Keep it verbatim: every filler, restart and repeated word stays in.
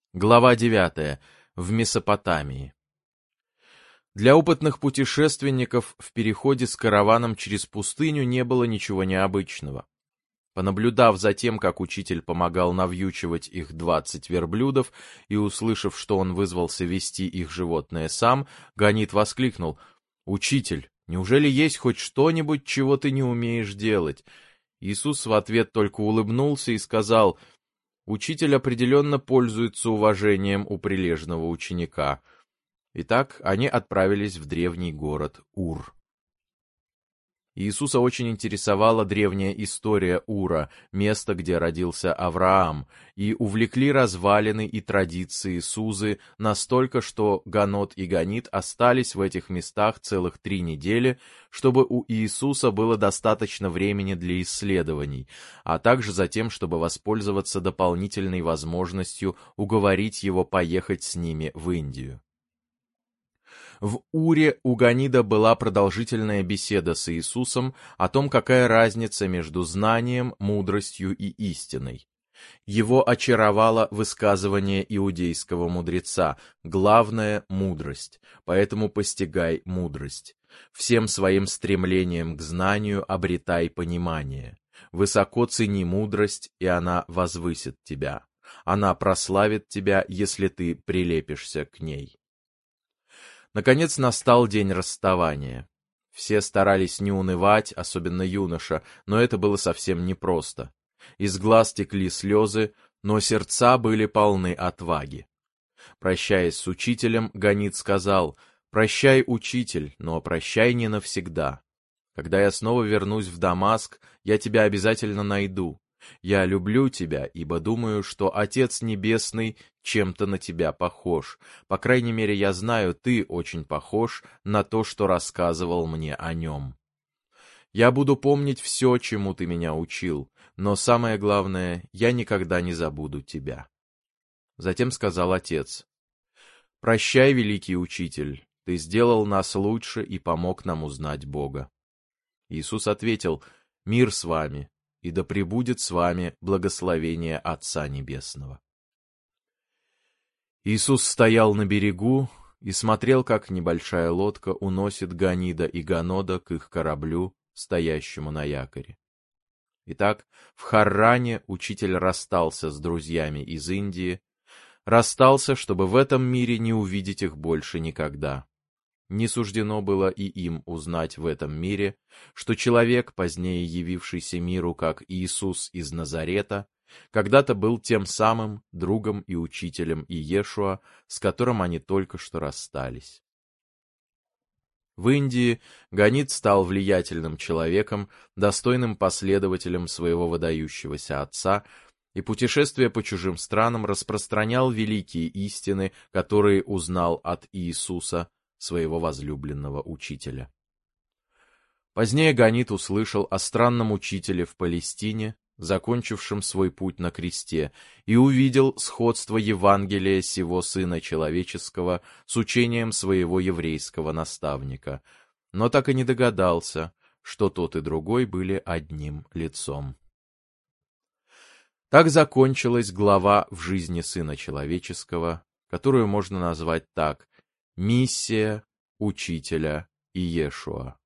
Глава девятая. В Месопотамии. Для опытных путешественников в переходе с караваном через пустыню не было ничего необычного. Понаблюдав за тем, как учитель помогал навьючивать их двадцать верблюдов, и услышав, что он вызвался вести их животное сам, Ганит воскликнул: «Учитель, неужели есть хоть что-нибудь, чего ты не умеешь делать?» Иисус в ответ только улыбнулся и сказал: «Учитель определенно пользуется уважением у прилежного ученика». Итак, они отправились в древний город Ур. Иисуса очень интересовала древняя история Ура, место, где родился Авраам, и увлекли развалины и традиции Сузы настолько, что Ганот и Ганит остались в этих местах целых три недели, чтобы у Иисуса было достаточно времени для исследований, а также за тем, чтобы воспользоваться дополнительной возможностью уговорить его поехать с ними в Индию. В Уре у Ганида была продолжительная беседа с Иисусом о том, какая разница между знанием, мудростью и истиной. Его очаровало высказывание иудейского мудреца: «Главное — мудрость, поэтому постигай мудрость. Всем своим стремлением к знанию обретай понимание. Высоко цени мудрость, и она возвысит тебя. Она прославит тебя, если ты прилепишься к ней». Наконец настал день расставания. Все старались не унывать, особенно юноша, но это было совсем непросто. Из глаз текли слезы, но сердца были полны отваги. Прощаясь с учителем, Ганит сказал: «Прощай, учитель, но прощай не навсегда. Когда я снова вернусь в Дамаск, я тебя обязательно найду. Я люблю тебя, ибо думаю, что Отец Небесный чем-то на тебя похож. По крайней мере, я знаю, ты очень похож на то, что рассказывал мне о нем. Я буду помнить все, чему ты меня учил, но самое главное, я никогда не забуду тебя». Затем сказал Отец: «Прощай, великий учитель, ты сделал нас лучше и помог нам узнать Бога». Иисус ответил: «Мир с вами, и да пребудет с вами благословение Отца Небесного». Иисус стоял на берегу и смотрел, как небольшая лодка уносит Ганида и Ганода к их кораблю, стоящему на якоре. Итак, в Харране учитель расстался с друзьями из Индии, расстался, чтобы в этом мире не увидеть их больше никогда. Не суждено было и им узнать в этом мире, что человек, позднее явившийся миру как Иисус из Назарета, когда-то был тем самым другом и учителем Иешуа, с которым они только что расстались. В Индии Ганит стал влиятельным человеком, достойным последователем своего выдающегося отца, и, путешествуя по чужим странам, распространял великие истины, которые узнал от Иисуса, своего возлюбленного учителя. Позднее Ганит услышал о странном учителе в Палестине, закончившем свой путь на кресте, и увидел сходство Евангелия сего Сына Человеческого с учением своего еврейского наставника, но так и не догадался, что тот и другой были одним лицом. Так закончилась глава в жизни Сына Человеческого, которую можно назвать так: «Миссия учителя Иешуа».